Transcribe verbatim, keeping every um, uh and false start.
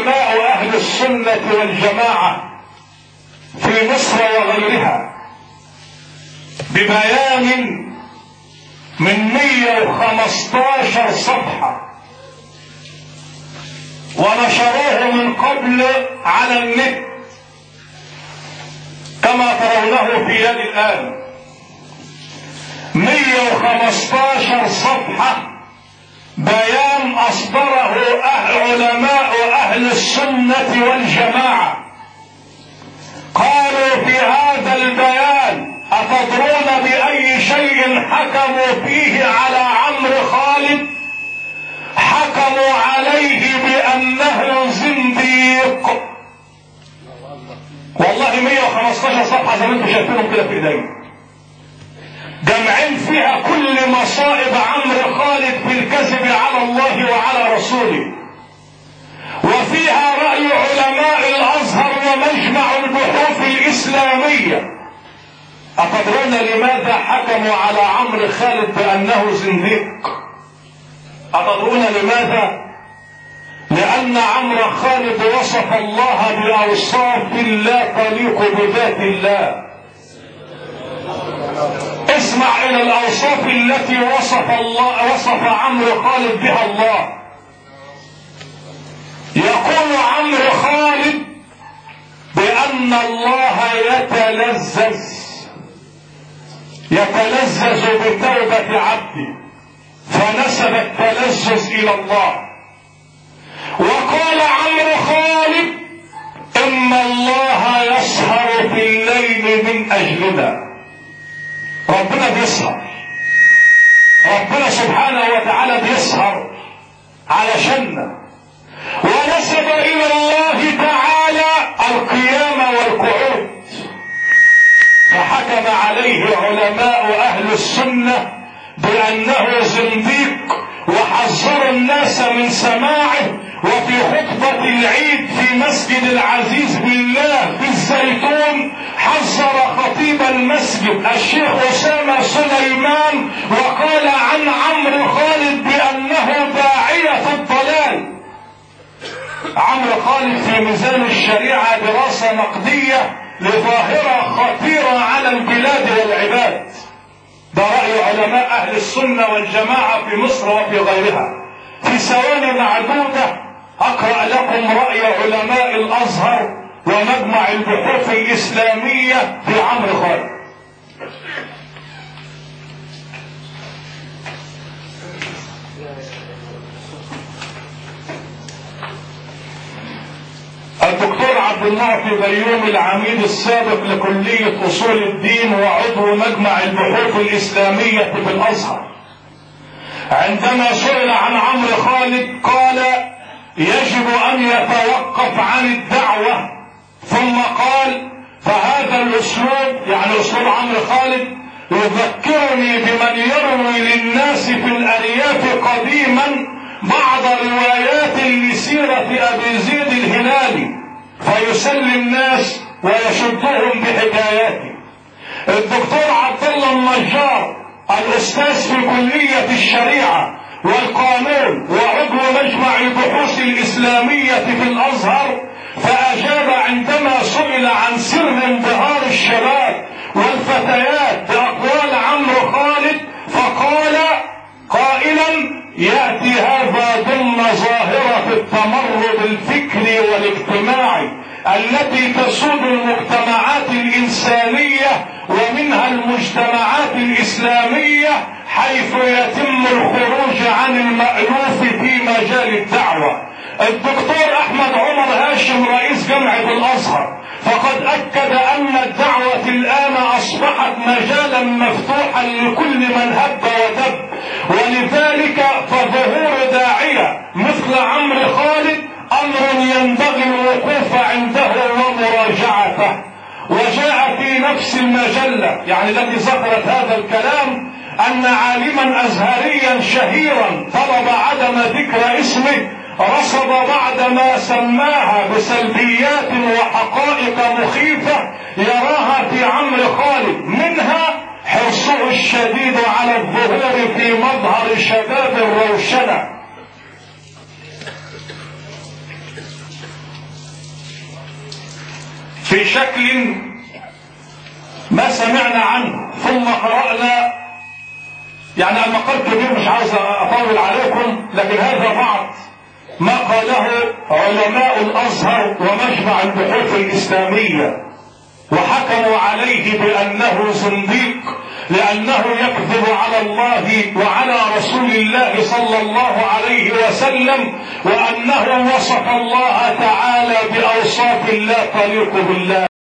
علماء اهل السنة والجماعة في مصر وغيرها ببيان من مئة وخمستاشر صفحة ونشروه من قبل على النت كما ترونه في يدي الآن. مئة وخمستاشر صفحة بيان أصدره أهل علماء أهل السنة والجماعة. قالوا في هذا البيان: أتدرون بأي شيء حكموا فيه على عمرو خالد؟ حكموا عليه بأنه زنديق. والله مئة وخمستاشر صفحة زي ما انتم شايفينهم كده في ايدينا، جمعين فيها كل مصائب عمرو خالد في الكذب على الله وعلى رسوله، وفيها رأي علماء الأزهر ومجمع البحوث الإسلامية. أتدرون لماذا حكموا على عمرو خالد بأنه زنديق؟ أتدرون لماذا؟ لأن عمرو خالد وصف الله بأوصاف لا تليق بذات الله. اسمع إلى الأوصاف التي وصف الله وصف عمرو خالد بها الله. يقول عمرو خالد بأن الله يتلذذ يتلذذ بتوبة عبده، فنسب التلذذ إلى الله. وقال عمرو خالد: إن الله يسهر في الليل من أجلنا. ربنا بيسهر، ربنا سبحانه وتعالى بيسهر علشاننا. ونسب إلى الله تعالى القيام والقعود، فحكم عليه علماء أهل السنة بأنه زنديق، وحذروا الناس من سماعه. وفي خطبة العيد في مسجد العزيز بالله في الزيتون حذر خطيب المسجد الشيخ أسامة سليمان وقال عن عمرو خالد بأنه داعية الضلال. عمرو خالد في ميزان الشريعة دراسة نقدية لظاهرة خطيرة على البلاد والعباد. ده رأي علماء أهل السنة والجماعة في مصر وفي غيرها. في ثواني معدودة أقرأ لكم رأي علماء الأزهر ومجمع البحوث الإسلامية في عمرو خالد. الدكتور عبد المعطي بيومي العميد السابق لكلية أصول الدين وعضو مجمع البحوث الإسلامية في الأزهر، عندما سئل عن عمرو خالد قال: يجب أن يتوقف عن الدعوة. ثم قال: فهذا الأسلوب، يعني أسلوب عمرو خالد، يذكرني بمن يروي للناس في الأرياف قديما بعض روايات لسيرة أبي زيد الهلالي فيسلي الناس ويشدهم بحكاياته. الدكتور عبد الله النجار الأستاذ في كلية الشريعة والقانون وعضو مجمع البحوث الإسلامية في الأزهر، فأجاب عندما سئل عن سر انبهار الشباب والفتيات بأقوال عمرو خالد، فقال قائلا: يأتي هذا ضمن ظاهرة التمرد الفكري والاجتماعي التي تسود المجتمعات الإنسانية ومنها المجتمعات الإسلامية، حيث يتم الخروج عن المألوف في مجال الدعوة. الدكتور أحمد عمر هاشم رئيس جامعة الأزهر فقد أكد أن الدعوة الآن أصبحت مجالا مفتوحا لكل من هب ودب، ولذلك فظهور داعية مثل عمرو خالد أمر ينبغي الوقوف عنده ومراجعته. وجاء في نفس المجلة يعني التي ذكرت هذا الكلام أن عالما أزهريا شهيرا طلب عدم ذكر اسمه رصد بعد ما سماها بسلبيات وحقائق مخيفة يراها في عمرو خالد، منها حرصه الشديد على الظهور في مظهر شباب الروشنة. في شكل ما سمعنا عنه، ثم قرأنا، يعني المقال كبير مش عاوز أطول عليكم، لكن هذا بعض ما قاله علماء الأزهر ومجمع البحوث الإسلامية، وحكموا عليه بأنه زنديق لأنه يكذب على الله وعلى رسول الله صلى الله عليه وسلم، وأنه وصف الله تعالى بأوصاف لا تليق بالله.